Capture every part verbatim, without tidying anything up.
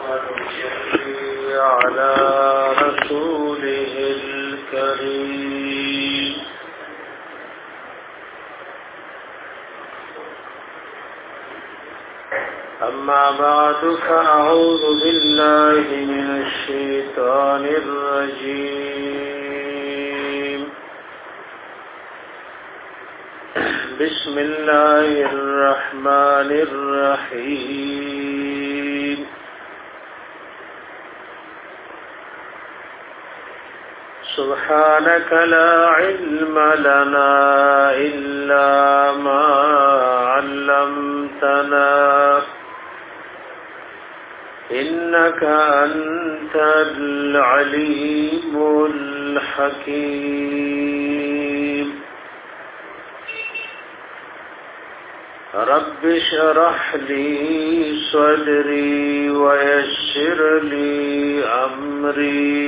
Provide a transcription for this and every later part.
ونصلي على رسوله الكريم أما بعد فأعوذ بالله من الشيطان الرجيم بسم الله الرحمن الرحيم سبحانك لا علم لنا إلا ما علمتنا إنك أنت العليم الحكيم رب اشرح لي صدري ويسر لي أمري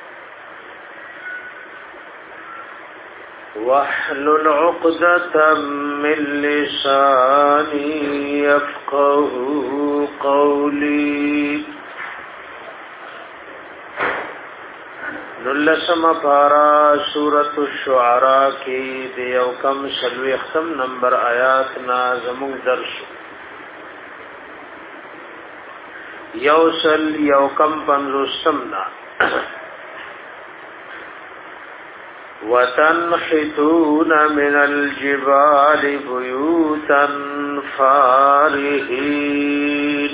واحلل عقدة من لساني يفقه قولي نلسم پارا سورة الشعراء کی دیو کم شلوی ختم نمبر آیات نازمون درس یوسل یو کم پنزوستم نا وَتَنْحِتُونَ مِنَ الْجِبَالِ بُيُوتًا فَارِهِينَ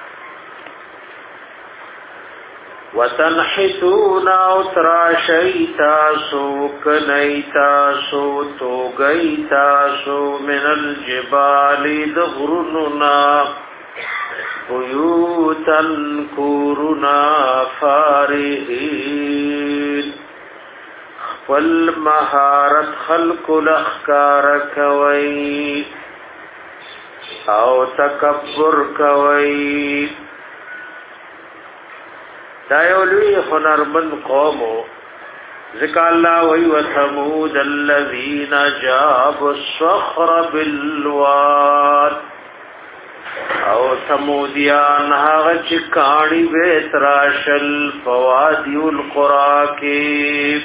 وَتَنْحِتُونَ اُتْرَاشَيْ تَاسُو كَنَيْ تَاسُو تُوغَيْ تَاسُو مِنَ الْجِبَالِ دَغْرُنُنَا بُيُوتًا كُورُنَا فَارِهِينَ والمهارت خلق لخکار کوي او تکبر کوي دا یو لوی هنرمند قوم ذکر الله وی وثمود الذين جابوا الصخر بالواد او ثمودیان هغه چې کاڼي به تراشل فوادی القرى کې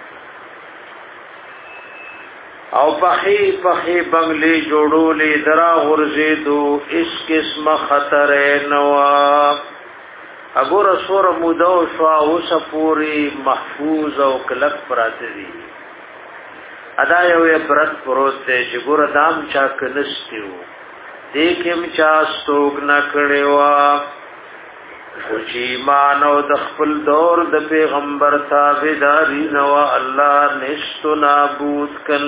او پخی پخی بنگلی جوړولې درا غرزیدو اس قسم خطر نوا اګور سور مودو شوا اوس پوری محفوظ او کلک پراته دي ادا یو عبرت پروت دی چې ګور دام چا کنستیو دیکم چا ستوګ نه کړوا او چې مانو د خپل دور د پیغمبر تابعداري نو الله نشو نابود کل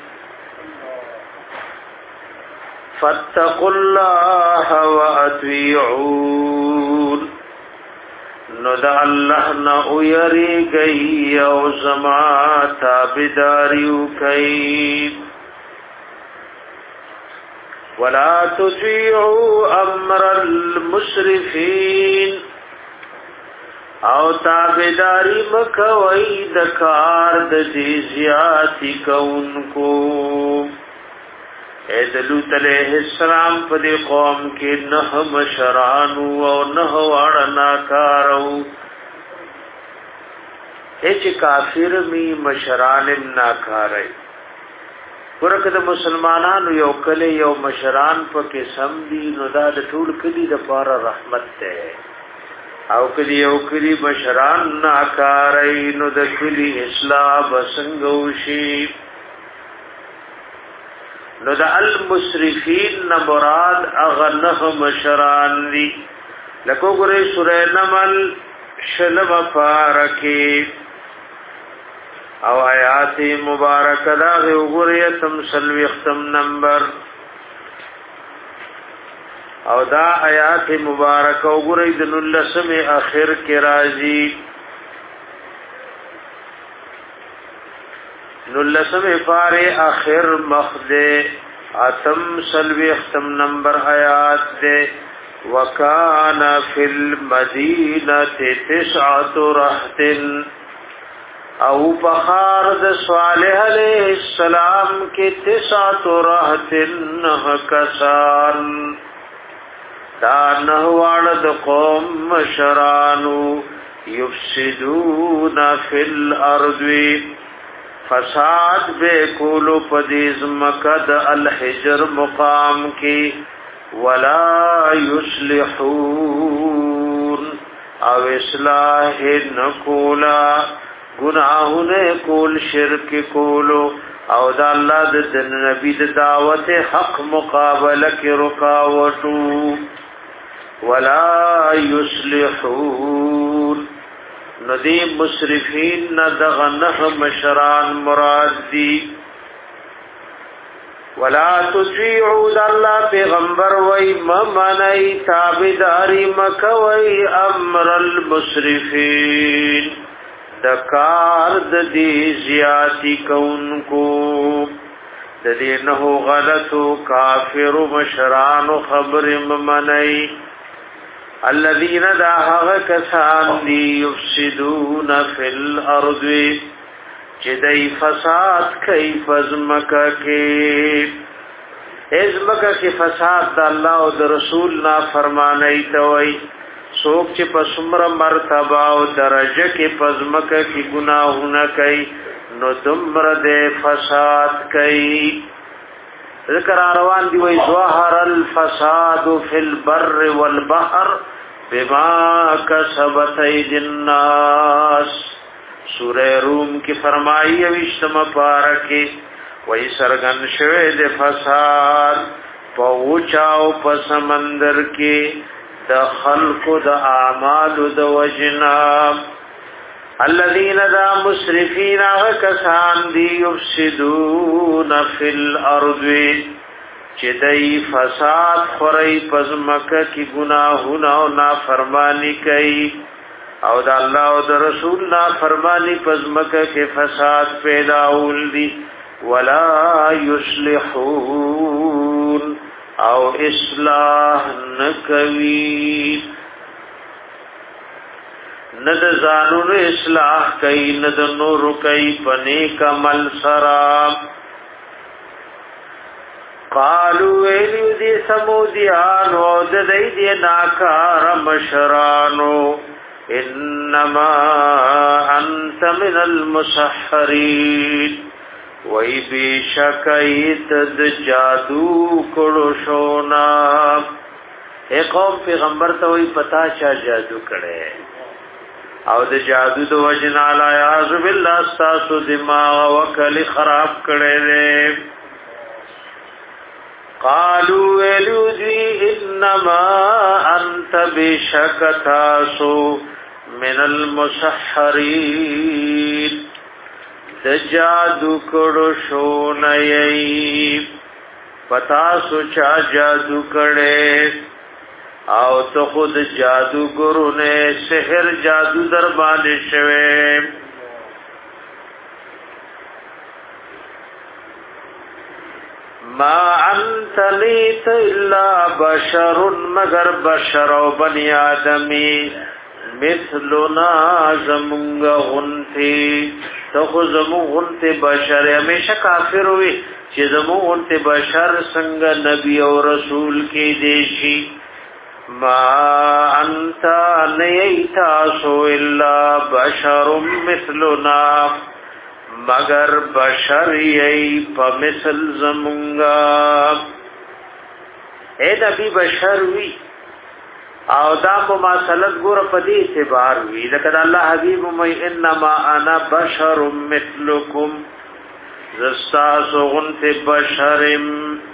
فاتقوا الله واطيعون نو د الله نه ويریږي او زما تابعداري کوي ولا تطيعوا امر المسرفين او تابعداري مکوئ د کار د زیاتی کونکو اے لوط علیہ السلام په دې قوم کې نه مشرانو او نه وړنا کارو هیڅ کافر می مشرانم ناکارای ورکه د مسلمانانو یو کله یو مشران په کې سم دي نو دا د ټول کلی د پاره رحمت ده او کلی یو کلی مشران ناکارای نو د کلی اصلاح بسنګوشي نو د المسرفین نه مراد اغنه مشران دي لکه ګورې سورې نمل شلم فارکی او آیات مبارک دا غوریتم سلوی ختم نمبر او دا آیات مبارک او غوری د نلسم اخر کی راضی نلسم فار اخر مخد اتم سلوی ختم نمبر آیات دے وکان فی المدینہ تسعۃ رہط او بخار د صالح علیہ السلام کې تسعۃ رهط نه کسان دا نهوان د قوم مشرانو یفسدون فی الارض فساد بے کولو پدیز مکد الحجر مقام کی ولا یصلحون او اصلاح نکولا گناہونے کول شرک کولو او دا اللہ د نبی د دعوت حق مقابلہ کی رکاوٹو ولا یصلحون ندی مسرفین ندغنہ مشران مراد دی ولا تطیعوا دا اللہ پیغمبر وی ممنی تابداری مکوی امر المسرفین دکار د دی زیاتی کونکو د دی نهو غلطو کافر مشران خبر ممنی الذین دا حق کسان دی یفسدون فی الارض چدی فساد کئی فزمکا کی ازمکا کی فساد دا اللہ و دا رسول نا فرمانئی توئی سوک چې پسمر مرتبه او درجه کې پزمکه کې گناهونه کوي نو دمر دې فساد کوي ذکر روان دی وی ظاهر الفساد فی البر والبحر بما کسبت اید الناس سورہ روم کی فرمائی وشتم پارکی وی سرگن شوه دې فساد پوچاو پسمندر کې د خلق د اعمال د وجنا الذين ذا مسرفين وكسان دي يفسدون في الارض چدای فساد خورای پزمکه کی گناهونه او نافرمانی کوي او د الله او د رسول نافرمانی پزمکه کې فساد پیدا ول دي ولا يصلحون او اصلاح نکوی ند زانون اصلاح کئی ند نور کئی پنیک عمل سرام قالو ایلیو دی سمودیانو او دی دی ناکار مشرانو انما انت من المسحرین وی بی شکایت د جادو کړو شونا اے قوم پیغمبر ته وی پتا چا جادو کړي او د جادو د وجنا لا یاذ بالله استاسو دماغ وکل خراب کړي دي قالوا الذي انما انت بشکتاسو من المسحرین د جادو کړو شو نه ای پتا سوچا جادو کړي او ته خود جادو ګرو نه سحر جادو در باندې شوه ما انت لیت الا بشر مگر بشر او بنی آدمی مثلنا زمونږ غنتی تو زمو غنت بشر ہمیشہ کافر ہوئی چې زمو غنت بشر څنګه نبی او رسول کې دیشي ما انت نیتاسو الا بشر مثلنا مگر بشر یی په مثل زمونږه اے نبی بشر وی او دا مماثلت ګور په دې اعتبار وی لکه الله حبیب مې انما انا بشر مثلکم زستاس غنت بشرم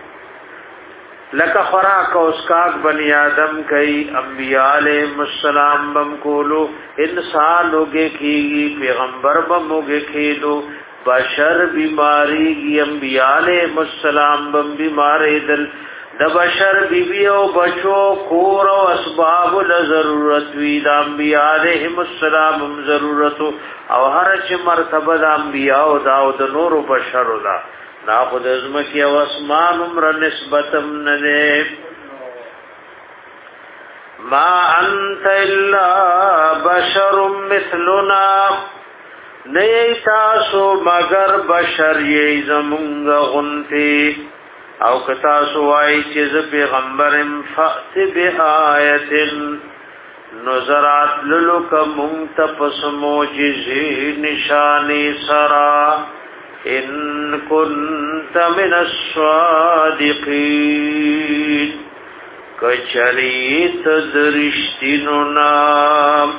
لکه خوراک او اسکاک بنی آدم کئی انبیاء علیہ السلام بم کولو انسان ہوگے کی پیغمبر بم ہوگے کھیلو بشر بیماری گی انبیاء علیہ السلام بم بیماری دل د بشر بیبی او بچو کور او اسباب له ضرورت وی د انبیاء علیهم السلام ضرورت او هر چې مرتبه د انبیاء او د نور بشر دا ناخذ ازمکی او اسمان عمر نسبتم نه ما انت الا بشر مثلنا نیتاسو مگر بشر یی زمونږ غنتی او کتا سوای چې ز پیغمبرم فأت بآیت نظرات للک منتپس موجزی نشانی سرا ان کنت من الصادقین کچریت درشتینو نام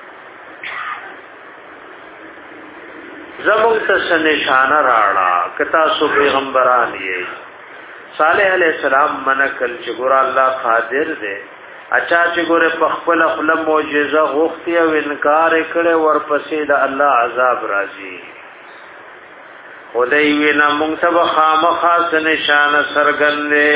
زمون تس نشانه راړه کتا سو پیغمبران یې صالح علیہ السلام منکل چې ګور الله قادر دی اچھا چې ګور په خپل خپل معجزه غوښتي او انکار کړي ورپسې د الله عذاب راځي خدای وینا مونږ ته خامخاس نشانه سرګندې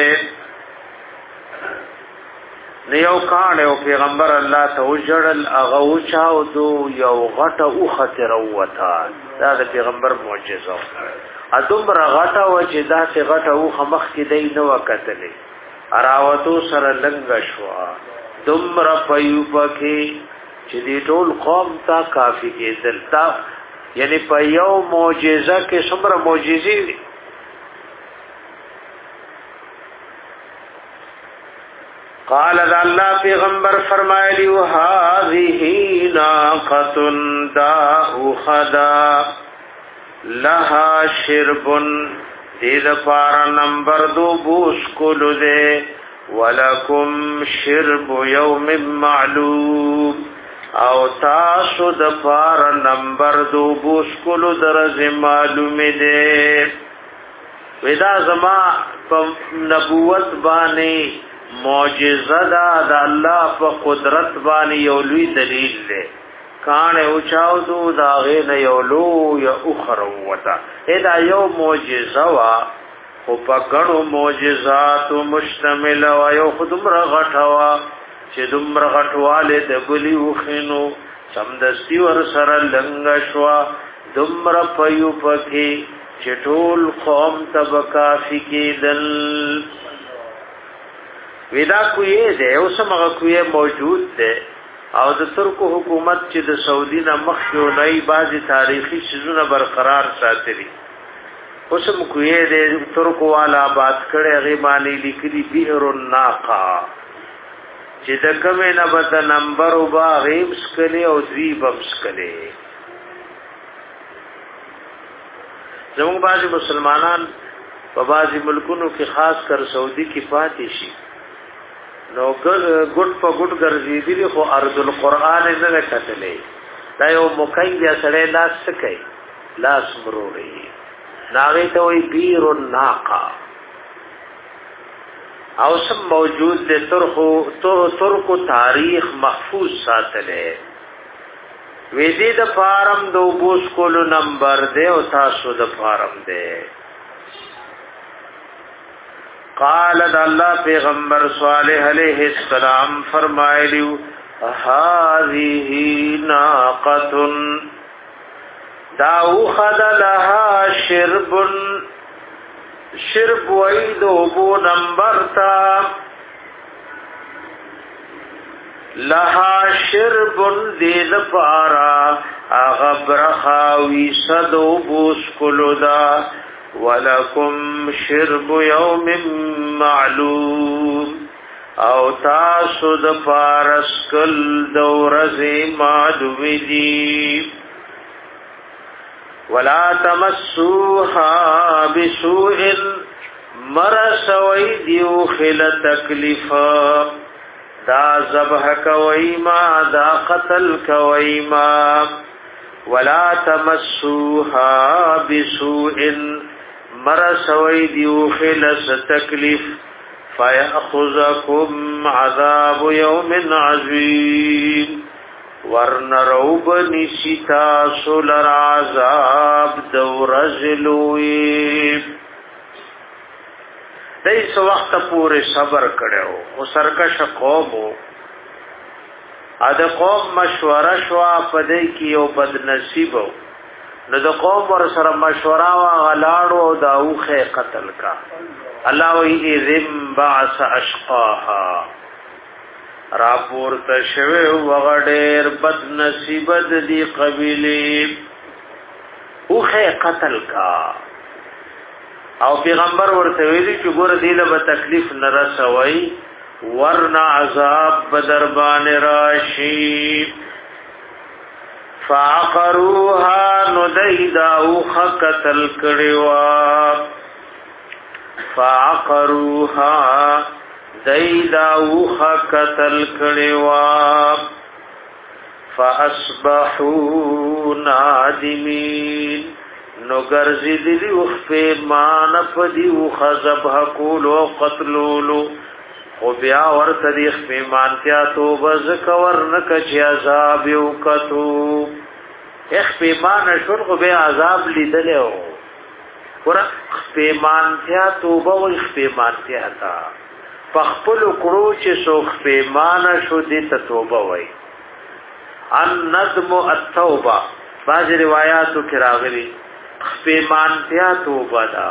نیو کان او پیغمبر الله ته وجړل هغه او چاو دو یو غټه او خطر وتا دا د پیغمبر معجزه ادم رغټه و چې دا څه غټه او خمخ کې دی نو وکتلې اراوتو سره لنګ شوا دمر پيو پکې چې دی ټول قوم تا کافی کې دلتا یعنی په یو معجزه کې څومره معجزې دي قال الله پیغمبر فرمایلی هذه ناقه داء خدا لها شرب دید پار نمبر دو بوس کلو دے ولکم شرب یوم معلوم او تاسو د پار نمبر دو بوس کلو درز معلوم دے ودا زما نبوت بانی معجزه دا د الله په قدرت باندې یو لوی دلیل دی کان او چاو دو دا غین یو لو یا اخر وتا ادا یو معجزه وا او په غنو معجزات مشتمل او یو خدمر غټوا چې دمر غټواله د بلی وخینو سمدستی ور سره لنګ شوا دمر پيو پکې چټول قوم تبکا فکیدل ودا کوی دے اوس مغه کوی موجود دے او د ترکو حکومت چې د سعودي نه مخکې نئی بازي تاریخي شزونه برقرار ساتلي اوس کوی دے ترکو والا آباد کړي غیمانی لیکلي بئر الناقه چې د کومه نه بد نمبر او با غیب سکلي او ذی بمس کلي زموږ بازي مسلمانان په بازي ملکونو کې خاص کر سعودي کې پاتې شي نو ګډ په ګډ ګرځېدلی خو ارض القرآن نه کتلې دا یو مکیه سره لاس سکي لاس مروري ناغه ته وی بیر الناقه او سم موجود دے ترخو تو ترکو تاریخ محفوظ ساتلے ویدی دا فارم دو بوس کولو نمبر دے او تاسو دا فارم دے قال دا اللہ پیغمبر صالح علیہ السلام فرمائے لیو هذه ناقۃ داو خد لها شرب شرب ویدو بو نمبر تا لها شرب دید پارا اغبرخاوی صدو بوس کلو دا ولکم شرب یوم معلوم او تاسو د پارسکل دورزی معلومی دی ولا تمسوها بسوء مرسوی دیو خل تکلیفا دا ذبح کویما دا قتل کویما ولا تمسوها بسوء مرسوی دیو خل تکلیف فیأخذکم عذاب یوم عظیم ورن روب نشتا سولر عذاب دورزلوی دیس وقت پورے صبر کڑیو او سرکش قومو اد قوم مشوره شوا پدې کې او بد نصیبو نو د قوم ور سره مشوره وا غلاړو او داوخه قتل کا الله وی ذم بعث اشقاها راپور تشوی وغډیر بد نصیبت دی قبیله اوخه قتل کا او پیغمبر ورته ویلي چې ګور دې له تکلیف نه رسوي ورنا عذاب بدربان راشي فعقروها ندیداو خقتل کړوا فعقروها دیداو خقتل کړوا فاصبحوا نادمین نو ګرځي دي وخفه مان پدی وخذبح کولو قتلولو او بیا ورته دي خفه مانتیا توبه زکور نک چې عذاب یو کتو خفه مان شول خو به عذاب لیدلو ور خفه مانتیا توبه او خفه مانتیا تا پخپل کړو چې سو خفه مان شو دي ته توبه وای ان ندم التوبه بعض روایاتو کې راغلي خفیمانتیا توبه دا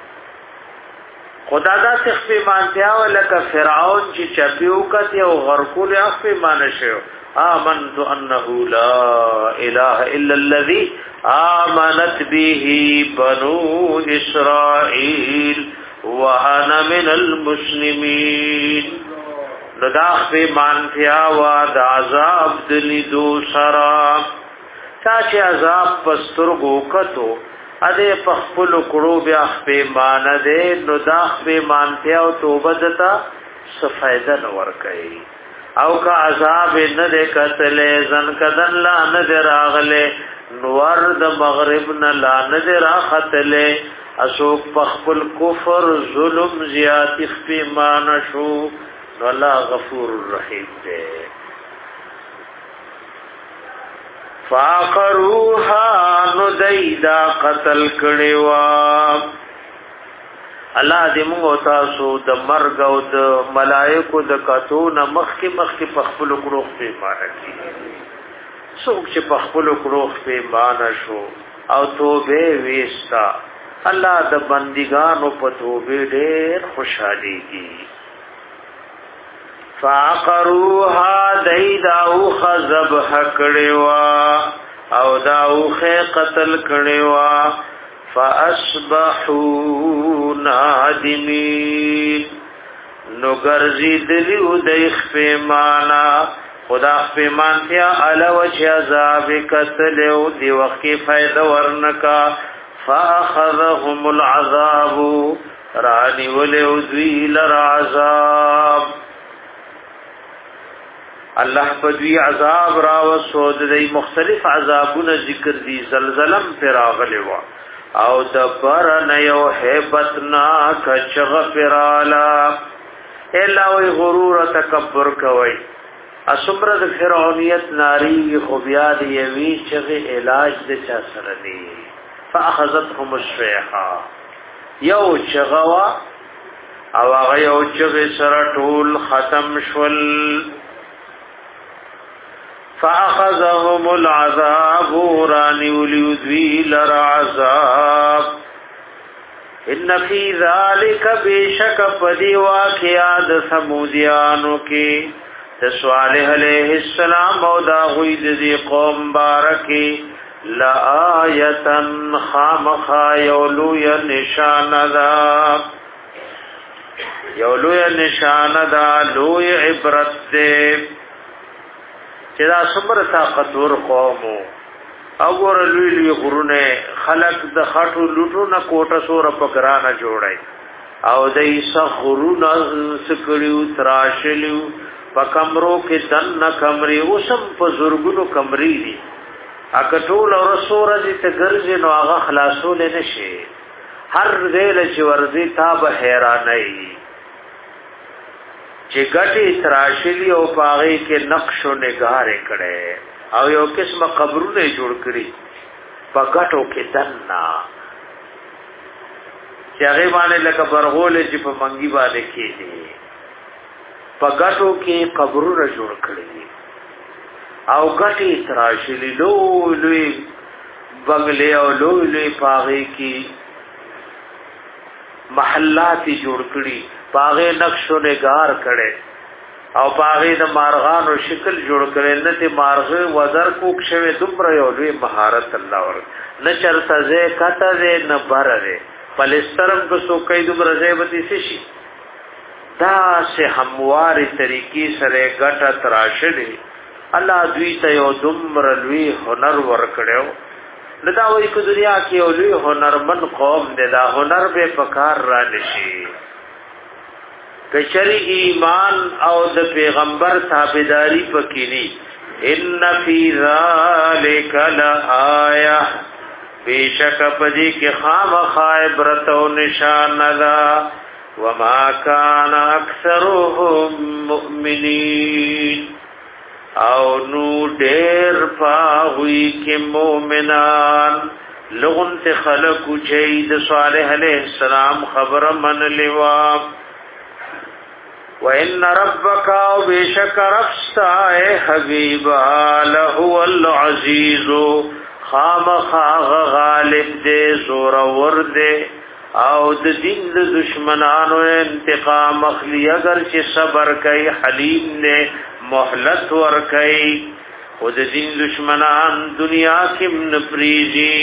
خدا دا خفیمانتیا ولکه فرعون چې چپیو کته او غرقول خفیمان شو آمنت انه لا اله الا الذي آمنت به بنو اسرائيل وانا من المسلمين دا خفیمانتیا وا د عذاب دلی دو سرا تا چې عذاب پسترګو کتو اده پخپل کړو بیا په مان ده نو دا په مانتیا او توبه دتا سفیده نور کوي او کا عذاب نه ده کتل زن کدن لا نه راغله نور د مغرب نه لا نه راختل اشوک پخپل کفر ظلم زیات په مان شو نو الله غفور الرحیم ده فاقروها ندیدا قتل کړوا الله دې موږ تاسو د مرګ او د ملائکو د کتو نه مخکې مخکې په خپل کروخ په معنی کې څوک چې په خپل کروخ په معنی شو او توبه وستا الله د بندګانو په توبه ډېر خوشحالي کی فاقروها دیداو خذبح کړوا او داو خې قتل کړوا فاصبحوا نادمین نو ګرځي دلیو دیخ په معنا خدا په مانتیا الو چې عذاب قتل او دی وخت کې فائدہ ورنکا فاخذهم العذاب رانی ولو ذی للعذاب الله پدوی عذاب را وسود دی مختلف عذابونه ذکر دی زلزلم پر اغلی وا او دبر نه یو hebatna کچغ پرالا الا وی غرور تکبر کوي اسمر د فرعونیت ناری خو بیا دی وی چې علاج د چا سره دی فاخذتهم الصيحه یو چغوا او هغه یو چغ سره ټول ختم شول فاخذهم العذاب رانی ولذوی لرعذاب ان فی ذلک بشک پدی واقعات سمودیانو کی د صالح علیہ السلام او دا غوی دی قوم بارکی لا آیتن خامخا یولو یا نشان دا یولو یا نشان دا لوی عبرت دے چې دا څومره طاقتور قوم او ور لوی لوی غرونه خلق د خاطو لوټو نه کوټه سور پکرانه جوړای او دای سخرونه سکړیو تراشلیو پکمرو کې دن نه کمري وسم په زورګونو کمري دي اکټول او رسول دې ته ګرځي نو هغه خلاصول نه شي هر ویل چې ورځي تا به حیرانای چې ګټي تراشلی او پاغي کې نقش او نگار کړي او یو قسمه قبرونه جوړ کړي پکټو کې دنا چې هغه باندې لکه برغول چې په منګي باندې کېږي پکټو کې قبرونه جوړ کړي او ګټي تراشلی لوی لوی بنگلې او لوی لوی پاغي کې محلات جوړ کړي پاغه نقش و نگار کړي او پاغه د مارغانو شکل جوړ کړي نه ته مارغه وزر کوک شوی دومره یو لوی مهارت الله ور نه چرته زه کته زه نه برره پلسترم کو سو کئی دومره زیبتی سشي دا سه همواري طریقې سره ګټه تراشلې الله دوی ته یو دومره لوی هنر ورکړو لدا وایي په دنیا کې یو لوی هنرمن قوم دی دا هنر به پکار را نشي کچری ایمان او د پیغمبر تابعداري پکینی ان فی ذلک لآیه بیشک پدی کې خامخ عبرت او نشان ده وما كان اکثرهم مؤمنین او نو ډیر پاوی کې مؤمنان لغون ته خلق چید صالح علیہ السلام خبر من لوا وان ربک او بیشک رفستا اے حبیبا لهو العزیز خامخ غالب دے زور ور دے او د دین د دشمنانو انتقام اخلی اگر چې صبر کوي حلیم نے مهلت ور کوي او د دین دشمنان دنیا کې منپریزي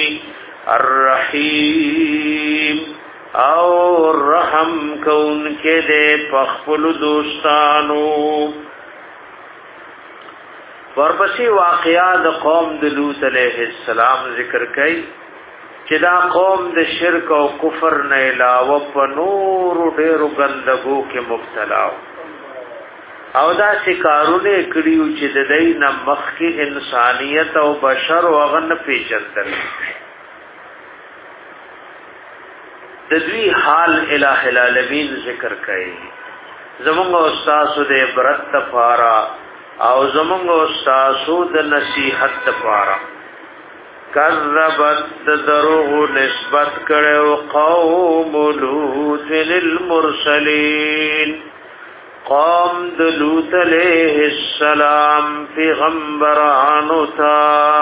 الرحیم او رحم کون کې دے پخپل دوستانو ورپسې واقعات قوم د لوط علیہ السلام ذکر کړي چې دا قوم د شرک او کفر نه علاوه په نور ډېرو ګندګو کې مبتلا او دا شکارونه کړیو چې د دې نه مخکې انسانيت او بشر او غن پیژندل د دوی حال الہ العالمین ذکر کړي زموږ استاد د عبرت لپاره او زموږ استاد د نصیحت لپاره کذبت دروغ نسبت کړو قوم لوط للمرسلین قوم د لوط علیہ السلام پیغمبرانو تا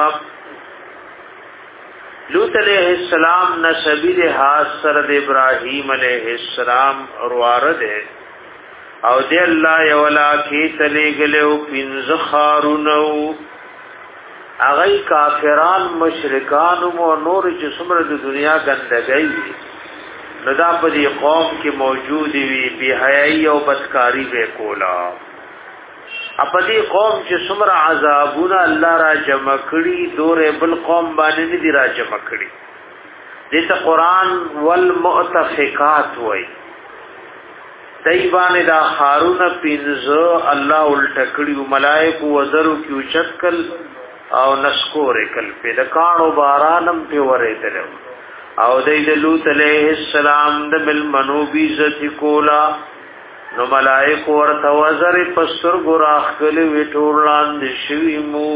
لوط علیہ السلام نسبی لحاظ سره د ابراهیم علیہ السلام وارد ہے او دی الله یولا کی تلګلو پنځ خارونو اغی کافران مشرکان مو نور چې څومره د دنیا ګندګي نو دا په دې قوم کې موجود وي بی حیاي او بدکاری به کولا په دې قوم چې څومره عذابونه الله را جمع کړي دورې بل قوم باندې نه دي را جمع کړي دې ته قران والمؤتفقات وایي دایبان دا خارونه پینځه الله الټکړي ملائکه وزرو کې چکل او نسکور کل په د کانو بارانم په ورېدل او د لوط علیہ السلام د بل منوبی ذات کولا نو ملائکه ورته وزر پستر ګراخ کلی وټورلان شوی مو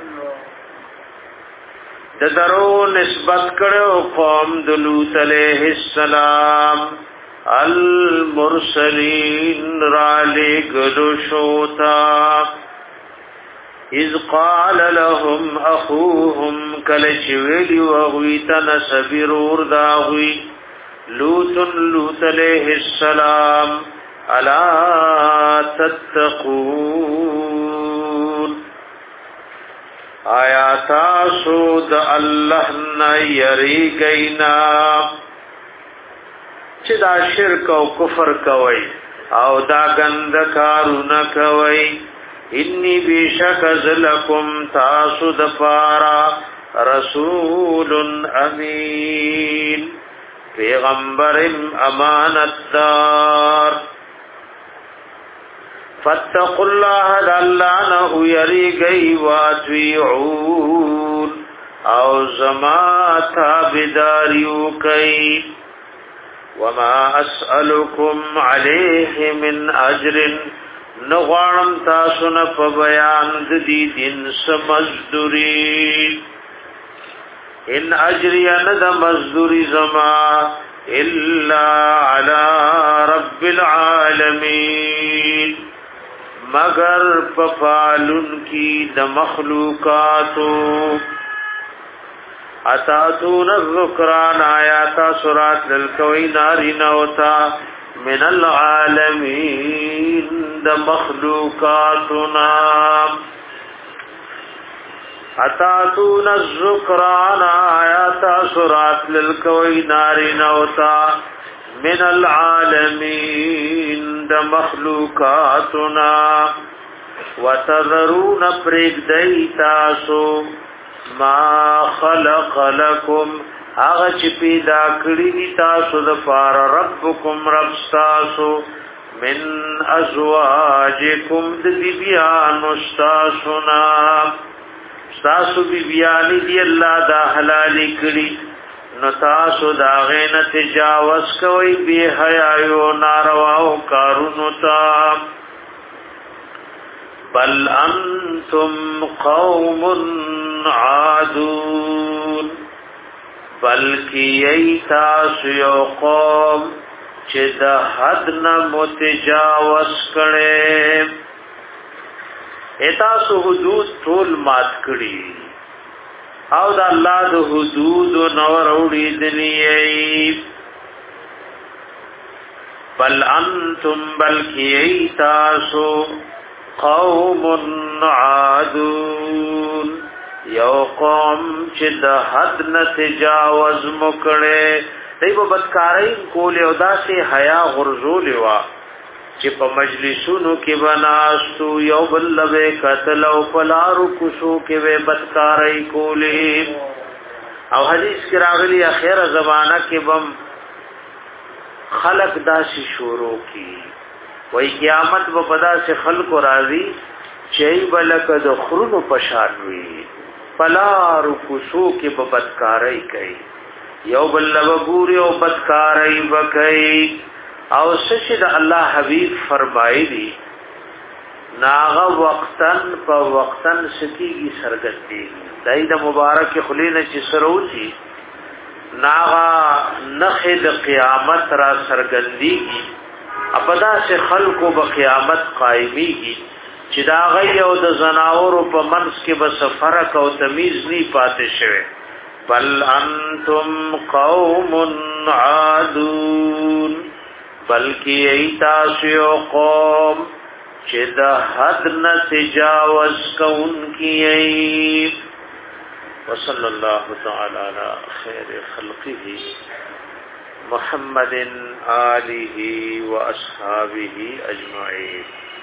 د درو نسبت کړو قوم د لوط علیہ السلام المرسلین را لګلو شوتا اذ قال لهم اخوهم کلچویلی وغویتن سبرور داغوی لوط لوط علیہ السلام الا تتقون آیا تاسو د الله نه یریږئ چې دا شرک او کفر کوي او دا ګند کارونه کوي انی بیشک ذلکم تاسو د پارا رسول امین پیغمبر امانتدار فاتقوا الله دلانه یریږئ واطیعون او زما تابعداریو کوي وما اسألكم عليه من اجر نغوانم تاسو نه په بیان د دې دین سمزدوري ان اجری ان د مزدوری زما الا على رب العالمین مگر پفالن کی د مخلوقاتو اتاتون الذکران آیاتا سورات للکوی ناری نوتا من العالمین د مخلوقاتنا اتاتون الذکران آیات سرات للکوی ناری نوتا من العالمین د مخلوقاتنا وتذرون پریگ دی تاسو ما خلق لکم آغا چی پیدا کری دی تاسو دفار ربکم رب ستاسو من ازواجکم دی بیان استاسونا ستاسو بی بیانی دی اللہ دا حلالی کری نو تاسو دا غین تجاوز کوئی بی حیائیو نارواو کارونو تا بل انتم قوم عادون بلکی ای تاسو یو قوم چه دا حد نا متجاوز کڑے ایتاسو حدود طول مات کړي او دا الله د حدود نور اوړي دنیي بل انتم بلکی ایتاسو قوم عادون یو قوم چې د حد نه تجاوز مکړي دیو بدکارای کول او داسې حیا غرزول وا چې په مجلسونو کې بناستو یو بل لوي قتل او پلارو کوشو کې و بدکارای کولې او حدیث کې راغلی اخیره زمانہ کې بم خلق داسي شروع کی وای قیامت به پدا سے خلق راضی چي بلک د خرونو پشانوي پلارو کوشو کې به بدکارای کوي یو بل لوي ګوري او بدکارای وکي او سشد الله حبیب فرمایلی ناغه وقتن په وقتن سکیږي سرګتی دای د مبارک خلینه چې سروتی ناغه نخه د قیامت را سرګندیږي ابدا سے خلقو به قیامت قائمیږي چې دا غي او د زناور په منس کې به فرق او تمیز نه پاتې شوی بل انتم قوم عادون بلکی ایتاسو یو قوم چه دا حد نا تجاوز کون کی ای وصل اللہ تعالی علی خیر خلقه محمد آلہ و اصحابہ اجمعین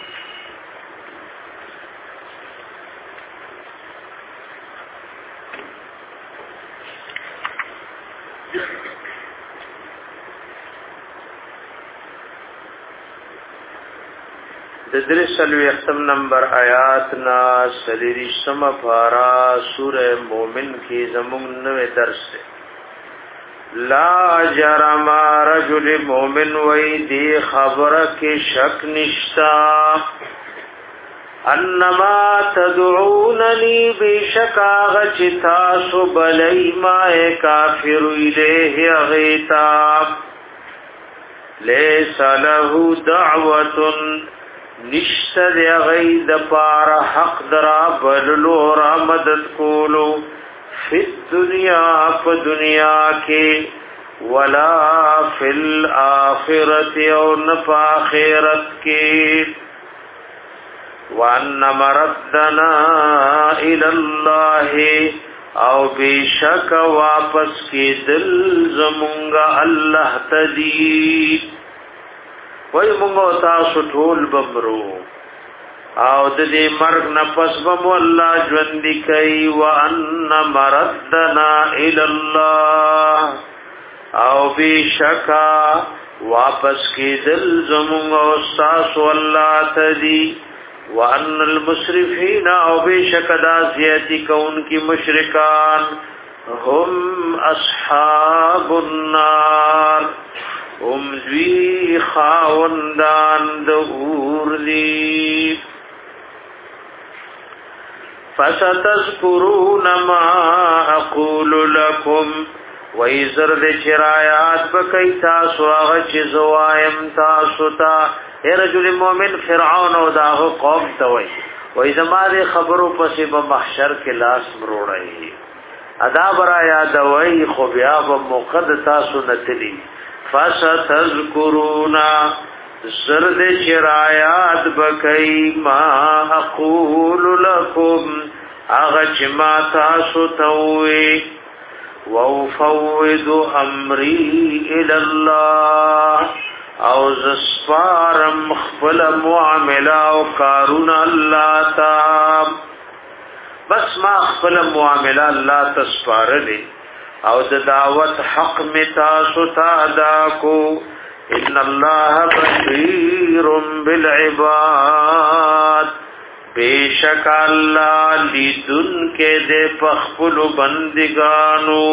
د درسلوی اختم نمبر آیات نا سلیری شم پارا سورہ مومن کی زمون نوے درس سے لا جرم رجل مومن وی دی خبر کی شک نشتا انما تدعوننی بیشک آغا چتا سبلی مائے کافر الیہ غیتا لیس له دعوتن نشته دی غید پار حق درا بللو را مدد کولو فی الدنیا پا دنیا کے ولا فی الاخرت او نفا آخرت کے وان مردنا الاللہ او بیشک واپس کی دل زمونگا اللہ تدید وای مونږ تاسو ټول بمرو او د دې مرګ نفس بم الله ژوند کوي وان مردنا الى الله او بشکا واپس کی دل زمونږ او تاسو الله تدي وان المسرفين او بشکا داسيتي کون کی مشرکان هم اصحاب النار ام ذی خاوندان دور دی فستذکرون ما اقول لکم ویزر دی چرایات بکی تاسو آغا چیزوایم تاسو تا اے رجل مومن فرعون او داغو قوم توی ویزما دی خبرو پسی با محشر کے لاس مروڑی ادا برا یادوی خوبیاب موقد تاسو نتلی فستذکرونا زرد چرایات بکی ما اقول لکم اغا چما تاسو توي وَأُفَوِّضُ أَمْرِي إِلَى اللَّهِ او زسپارم خپل معاملہ او کارون اللہ تا بس ما خپل معاملہ اللہ تسپارلی او د دعوت حق می تاسو تا ادا کو ان اللہ بصیر بالعباد بیشک اللہ لیدن کے دے پخپل بندگانو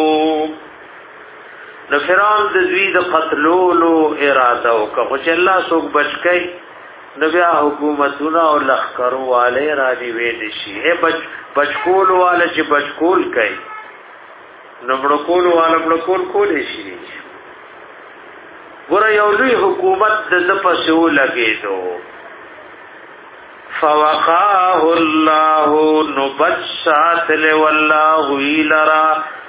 نو فرعون د دوی د قتلولو اراده وکړه چې الله څوک بچی نو بیا حکومتونه او لخرو والے را دی ویل شي اے بچ بچکول والے چې بچکول کوي نو بڑکول والے بڑکول کول شي ګور یو لوی حکومت د پسو لګیدو فوقاه الله نبسات له والله یلرا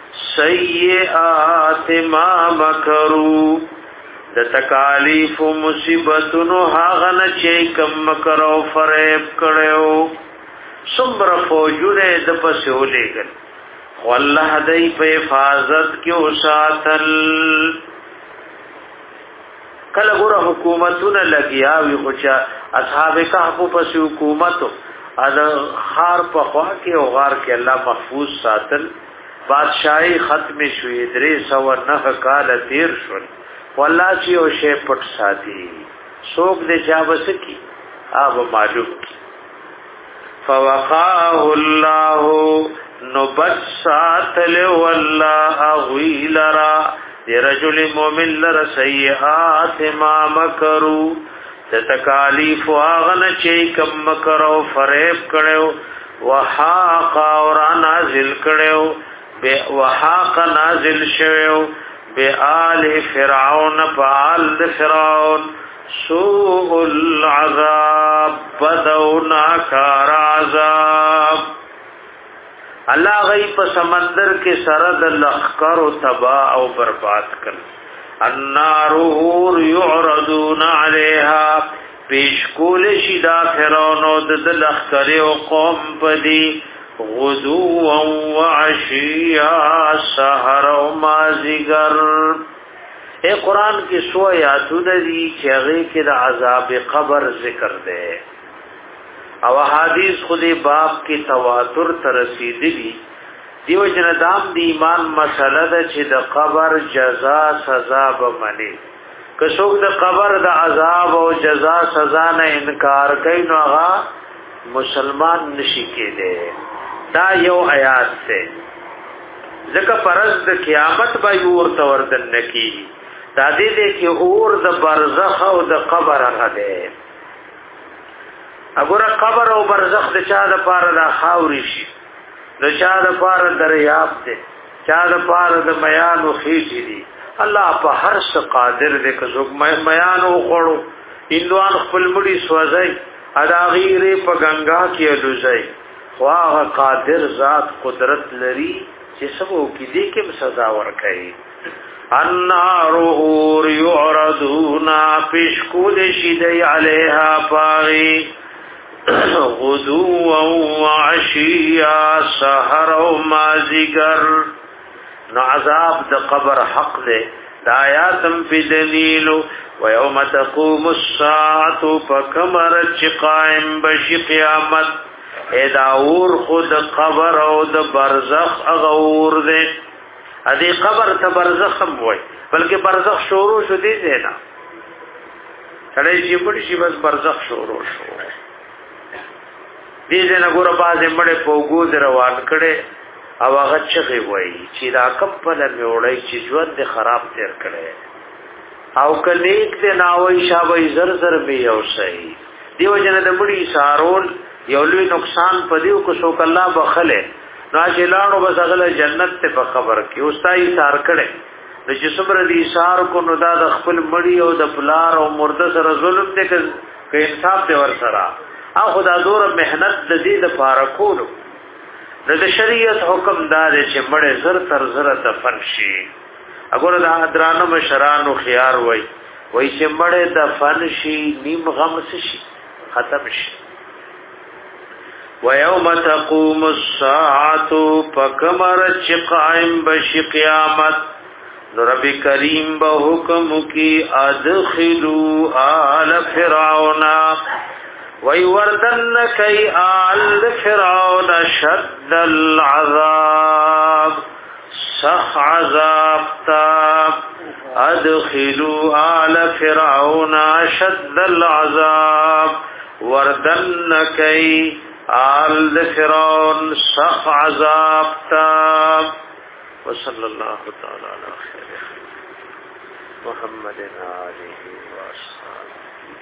سیئات ما مکرو د تکالیف و مصیبتونو هاغه نه چې کم مکرو فریب کړو صبر فوجونه د پسو لګل والله دای په حفاظت کې او ساتل کله ګوره حکومتونه لګیا وي خو چې اصحاب کهف په حکومتو اذ خار په خوا کې او غار کې الله محفوظ ساتل بادشاہی ختم شوی درې سو نه کال تیر شول والله چې او شی پټ ساتي څوک دې چا وسکی آب معلوم فوقاه الله نبسات له والله غیلرا دی رجل مومن لر سیئات ما مکرو د تکالیف واغن چې کم مکرو فریب کړو وحاق اور نازل کړو بے وحاق نازل شویو بے آل فرعون فآل فرعون سوء العذاب بدو ناکار عذاب اللہ غیب سمندر کے سرد لخکر و تباہ و برباد کر النار اور یعرضون علیہا پیشکول شدا فرعون و دد لخکر و قوم پدی غدوا وعشیا سحر و مازگر اے قرآن کی سو آیاتو دی چیغے کی دا عذاب قبر ذکر دے او حدیث خود باب کی تواتر ترسید دی دیو جندام دی ایمان مسئلہ دا چی دا قبر جزا سزا بمنی کسوک دا قبر دا عذاب و جزا سزا نا انکار کئی نو آغا مسلمان نشی کے دے دا یو آیات سے ذکر پرز دا قیامت با یور توردن نکی دا دے دے کہ اور دا برزخ و دا قبر اگا دے اگر قبر و برزخ دا چا دا پار دا خاوری شی دا چا دا پار دریاب دے چا دا پار دا میان و خیجی دی اللہ پا ہر سا قادر دے کسوک میان و خوڑو اندوان خپل مڑی سوزائی ادا غیر پا گنگا کی علوزائی واغ قادر ذات قدرت لري چې سبو کې دې کې سزا ورکړي النار اور يعرضون پیشکول شیدای علیها پاغي غدوا وعشیا سحر و مازگر نو عذاب د قبر حق دے دا آیاتم فی دلیل ویوم تقوم الساعت فکمر چقائم بشی قیامت اے داور خود قبر او د برزخ اغور دے ادي قبر ته برزخ هم وای بلکې برزخ شروع شو دي نه کله چې په دې بس برزخ شروع شو دې نه ګور بازه مړې په وګود روان کړي او هغه چغي وای چې دا کپل میوړی چې ژوند خراب تیر کړي او کلیک دې ناوي شابه زر زر به یو شي دیو جن د مړي سارول یو لوی نقصان پدیو کو سو کلا بخله ناشلانو بس اغله جنت ته په خبر کې اوستای سار کړي د جسمر دي سار کو نو دا د خپل مړی او د پلار او مرده سره ظلم ته کې انصاف دی ور سره او خدا دور مهنت د دې د پاره کولو د شریعت حکم دار چې مړې زر تر زر دفن شي اګور دا درانه مشرانو خيار وای وای چې مړې دفن شي نیم غم شي ختم شي ويوم تقوم الساعة فكمر قائم بشي قیامت رب کریم به حکم کی ادخلوا آل فرعون ويوردن كي آل فرعون شد العذاب سخ عذاب تاب ادخلوا آل فرعون شد العذاب وردن كي آل فرعون سخ عذاب تاب وصلى الله تعالى على خير محمد آله وصحبه.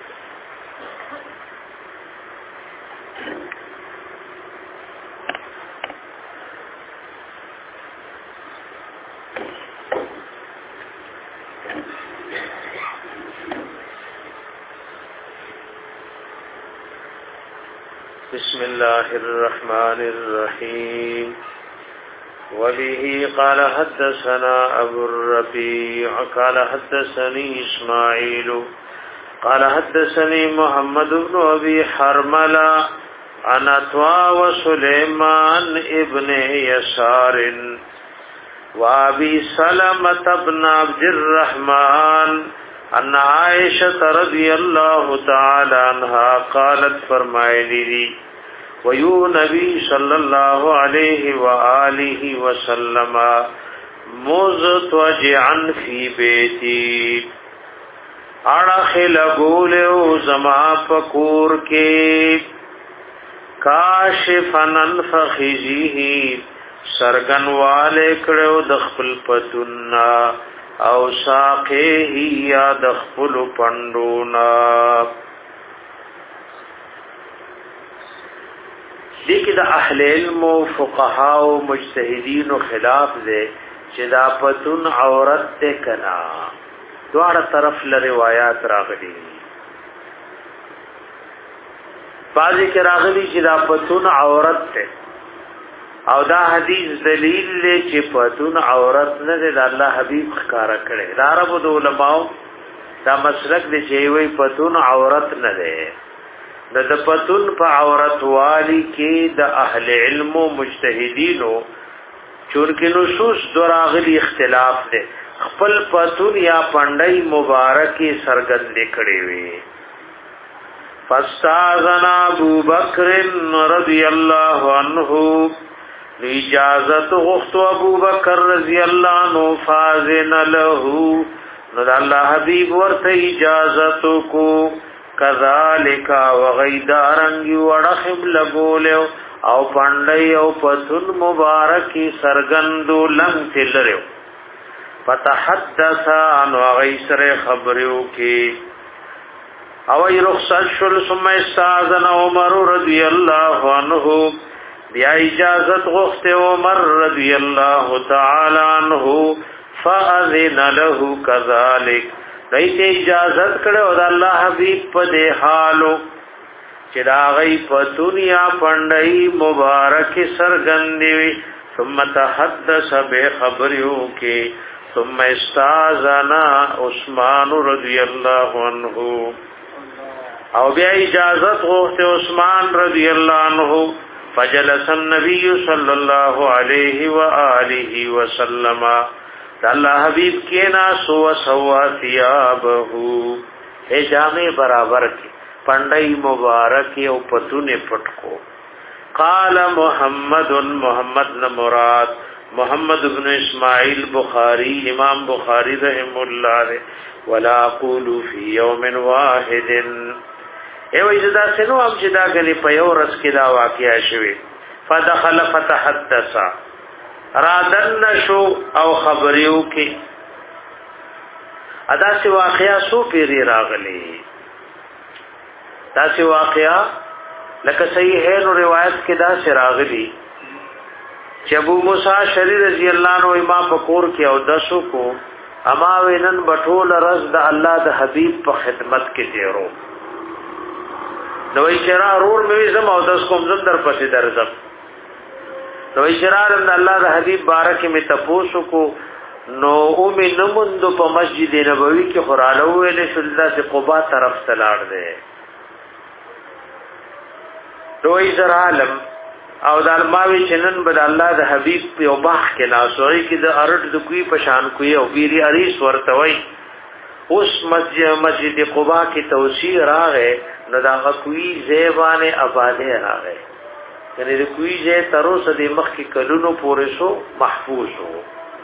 بسم الله الرحمن الرحيم. وبه قال حدثنا أبو الربيع قال حدثني إسماعيل قال حدثني محمد بن أبي حرملة عن عطاء وسليمان ابن يسار وأبي سلمة بن عبد الرحمن أن عائشة رضي الله تعالى عنها قالت فرمائلی ویو نبی صلی اللہ علیہ وآلہ وسلم مزتوجعا فی بیتی اڑخ لگولیو زما پکور کے کاشفنن فخیزیہی سرگن والے کڑو دخپل پتنا او ساقیہی یا دخپل پندونا. دیکھ دا اہل علم و فقہاء و مجتہدین و خلاف دے چی دا پتن عورت تے کنا دوار طرف لروایات راغلی بعضی کے راغلی چی دا پتن عورت تے او دا حدیث دلیل لے چی پتن عورت ندے دا اللہ حبیب خکارا کرے دا عرب دا علماء دا مسلک دے چیوئی پتن عورت ندے د د پتون په عورت والی کې د اهل علم او مجتهدینو چونکه نصوص دراغلی اختلاف ده خپل پتون یا پندای مبارکی سرګند کړي وي. فاستاذن ابو بکر رضی الله عنه اجازت غوښت ابو بکر رضی الله عنه فاذن له نو الله حبیب ورته اجازت کو کذالک وغیدارنگی وڑخم لگولیو او پندی او پتن مبارکی سرگندو لنگ تلریو فتحدثا انو غیسر خبریو کی او ای رخصت شل ثم استاذن عمر رضی اللہ عنہ بیا اجازت غخت عمر رضی اللہ تعالی عنہ فاذن له کذالک دیتے اجازت کرے اور اللہ حبیب پدے حالو چدا غی پتنیا پندئی مبارک سرگندی ثم تحدث بے خبریوں کے ثم استاذنا عثمان رضی اللہ عنہ او بیا اجازت غوث عثمان رضی اللہ عنہ فجلس النبی صلی اللہ علیہ وآلہ وسلم اللہ حبیب کے ناسو سوا ثیابہو اے جامع برابر کی پندائی مبارک او پتونے پٹکو. قال محمد محمد نمراد محمد بن اسماعیل بخاری امام بخاری رحم اللہ ولا اقول فی یوم واحد اے وجدا سنو اب جدا گلی پیو رس کی دا واقعہ شوی فدخل فتحدثا رادن شو او خبریو کی ادا سی واقعہ سو پیری راغلی دا سی واقعہ لکه صحیحین و روایت کی دا سی راغلی چی ابو موسیٰ شری رضی اللہ عنہ امام بکور کی او دسو کو اما وینن بطول رز دا اللہ دا حبیب پا خدمت کی تیرو دوئی چرا رور مویزم او دس کم زم در پسی درزم نو اشرار ان الله د حبیب بارک می تپوسو کو نو اومی نموندو په مسجد نبوی کې قرآن ویل شو الله سے قباء طرف تلاړ دی دوی زر عالم او د الماوی چنن بد الله د حبیب په باغ کې ناسوي کې د ارټ د کوی پشان کوی او بیری اریس ورتوي اوس مسجد مسجد قباء کې توسیع راغې نو دا کوی زیبانه آباده راغې یعنی د کوی ځای تر اوسه د مخ کې کلونو پورې شو محفوظ وو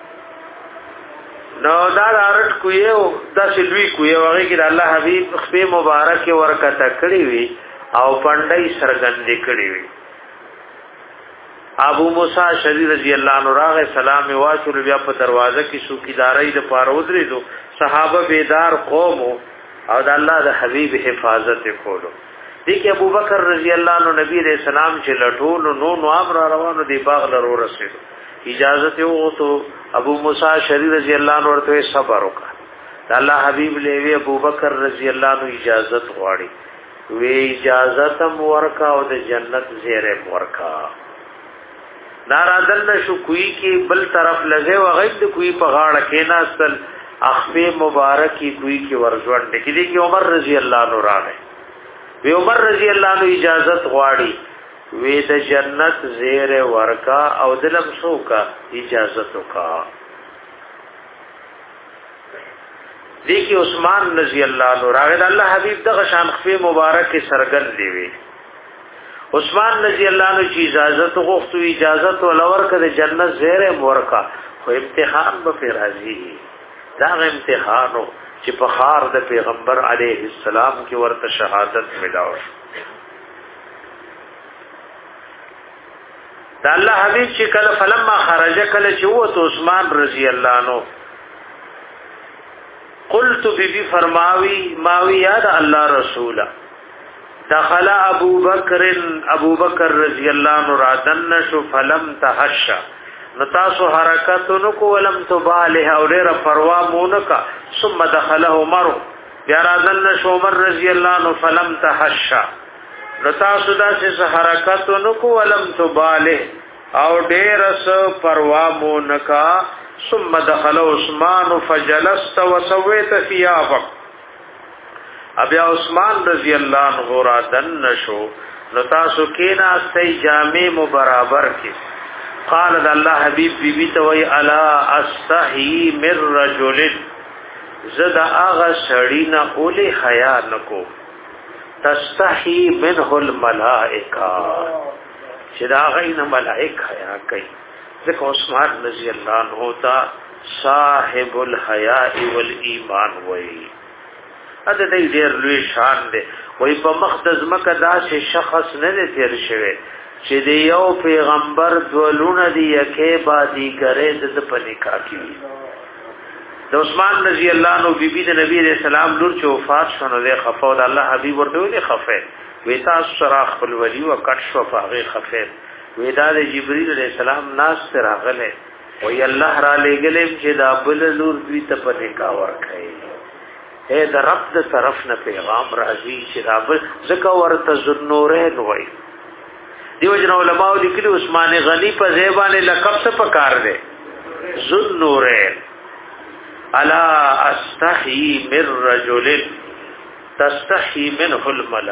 نو دا رات کوی او د سلوي کوی هغه کې د الله حبيب خپل مبارک ورکته کړی وي او پندای سرګندې کړی وي ابو موسی شری رضی الله عنه راغه سلام واچول بیا په دروازه کې شوکیداري د پاره ودرې دو صحابه بیدار قوم او د الله د حبيب حفاظت کولو دیکھ ابو بکر رضی اللہ عنہ نبی علیہ السلام چې لټول نو نو امر روانو دی باغ لرو رسید اجازت یو تو ابو موسی شری رضی اللہ عنہ ورته صبر وکړه الله حبیب له ابو بکر رضی اللہ عنہ اجازت غواړي وی اجازت ورکا او د جنت زیره ورکا ناراضل شو کوی کې بل طرف لګي او غید کوی په غاړه کې ناستل اخفی مبارکی کوی کې ورځوند کې دي کې عمر رضی اللہ عنہ راغی وی عمر رضی اللہ عنہ اجازت غواړي وی د جنت زیر ورکا او دلم سو کا اجازت کا دیکھی عثمان رضی اللہ عنہ راغد اللہ حبیب دغه شان خفی مبارک سرګل دی وی عثمان رضی اللہ عنہ چې اجازت غوښتو اجازت ولور کړه د جنت زیر ورکا خو امتحان به راځي دا امتحانو چې په خار د پیغمبر علیه السلام کې ورته شهادت ملاو دا الله حبیب چې کله فلما خرج کله چې وته عثمان رضی الله عنه قلت بی بی فرماوی ماوی یاد الله رسولا دخل ابو بکر ابو بکر رضی الله عنه رادن شو فلم تحشا نتاسو حرکتونو کو ولم تباله او ډیر پروا مونکا ثم دخل عمر بیا راځن شو عمر رضی الله عنه فلم تحشا نتاسو داسې حرکتونو کو ولم تباله او ډیر س پروا مونکا ثم دخل عثمان فجلست وسويت ثيابك ابیا عثمان رضی الله عنه راځن شو نتاسو کینا سي جامع مبرابر کې قال الله حبيب بي بي توي الا استحي من رجل زد اغا سړینا اولی حیا نکو تستحي منه الملائکه چې دا غین ملائک حیا کوي ځکه عثمان رضی الله عنه تا صاحب الحیاء والایمان وای اته دې ډېر لوی شان دی وای په مقدس مکه داسې شخص نه تیر شوی چې دی یو پیغمبر دولونه دی یکه بادی کرے د پنیکا کی د عثمان رضی الله عنه بیبی د نبی علیہ السلام لور چې وفات شونه له خفو د الله حبیب ورته له خفه ویتا سراخ خپل ولی او کټ شو فغه خفه ودا د جبرئیل علیہ السلام ناس تر غله وی الله را لګلم چې دا بل لور دوی ته پنیکا ورکړي اے د رب د طرف نه پیغام راځي چې دا بل زکه ورته ذنورین وای دیو جن علماء لیکلي عثمان غنی په زیبانه لقب څه پکار دی ذل نورین الا استحی من رجل تستحی منه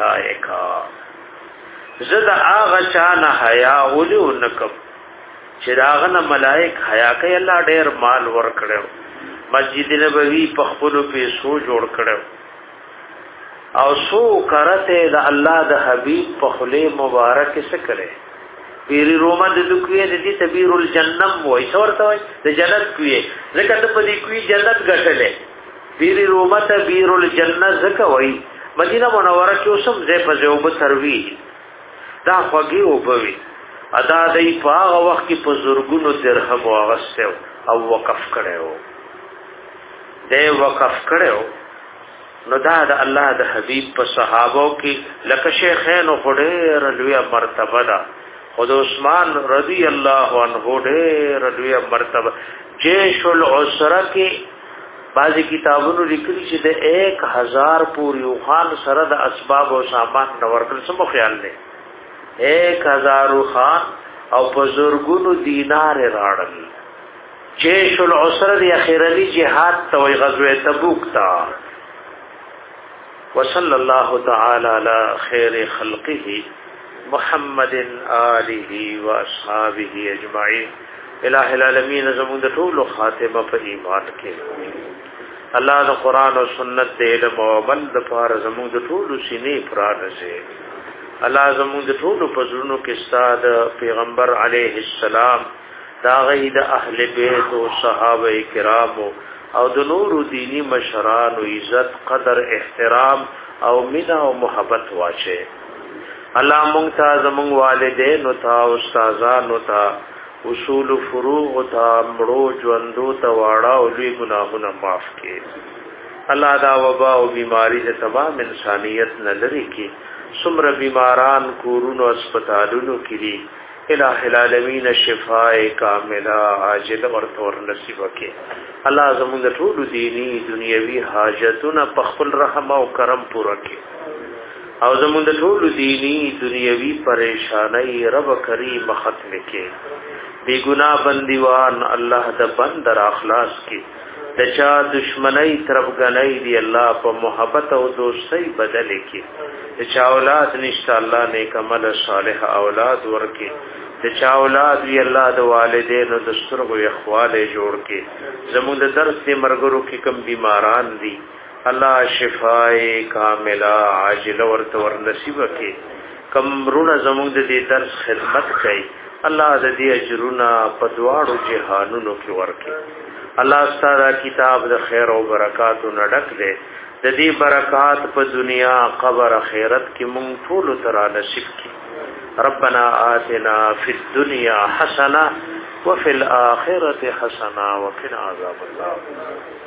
الملائکه زد اغه چانه حیا ولو نکم چې داغه ملائک حیا کوي الله ډیر مال ور کړو مسجد نبوی په خپل پیسو جوړ کړو او سو کرته د الله د حبیب په خله مبارک سره پیری روما د دکوی د دې تبیر الجنم وای څورته وای د جنت کوی زکه ته په دې کوی جنت غټلې پیری روما تبیر الجنه زکه وای مدینه منوره کې اوسم زې په زوب سروي دا خوږی او بوي ادا دای په هغه وخت کې په زورګونو درهم واغسته او وقف کړو دې وقف کړو نو دا د الله د حبیب په صحابو کې لکه شیخین او خډیر لوی مرتبه ده خود عثمان رضی الله عنه ډیر لوی مرتبه جيش العسره کې بعضی کتابونو لیکلي چې د ایک هزار پوری خان سره د اسباب او سامان نور کړ سم خیال نه ایک هزار خان او بزرګونو دینار راړل جيش العسره د اخیرلی جهاد توي غزوه تبوک تا وصلى الله تعالى على خير خلقه محمد آله واصحابه اجمعین. الہ العالمین زمون د ټول خاتمه په ایمان کې الله د قران او سنت د علم او عمل د پاره زمون د ټول سینې پرانځي. الله زمون د ټول پزړونو کې ستاد پیغمبر علیه السلام دا غي د اهل بیت او صحابه کرام او د نور دینی مشران او عزت قدر احترام او مینا او محبت واچي. الله مونږ ته زمونږ والدین او تا استادان او تا اصول فروع او تا مړو ژوندو ته واړه او لوی ګناهونه معاف کړي. الله دا وبا او بیماری د تمام انسانیت نه لري کړي. څومره بیماران کورونو هسپتالونو کې دي الہ العالمین شفاء کاملہ عاجل ورته ور نصیب کړي. الله زموږ ټول دینی دنیوي حاجتونه په خپل رحم او کرم پوره کړي او زموږ ټول دینی دنیوي پریشانای رب کریم ختم کړي. بی گناہ بندیوان الله د بندر اخلاص کړي. د چا دشمنی طرفګنۍ دی الله په محبت او دوستۍ بدل کړي. د چا اولاد نشته الله نیک عمل صالح اولاد ورکړي. د چا اولاد وی الله د والدینو د سترګو اخواله جوړ کړي. زموږ د درس د مرګرو کې کم بیماران دي الله شفاء کاملہ عاجل ورته ور نصیب کړي. کم رونه زموږ د دې درس خدمت کوي الله د دې اجرونه په دواړو جهانونو کې ورکړي. الله ستاسو کتاب د خیر او برکاتو نډک دی. د دې برکات په دنیا قبر آخرت کې مونږ ټول ترا نصیب کړي. ربنا آتنا فی الدنيا حسنه وفي الآخرة حسنه وقنا عذاب النار.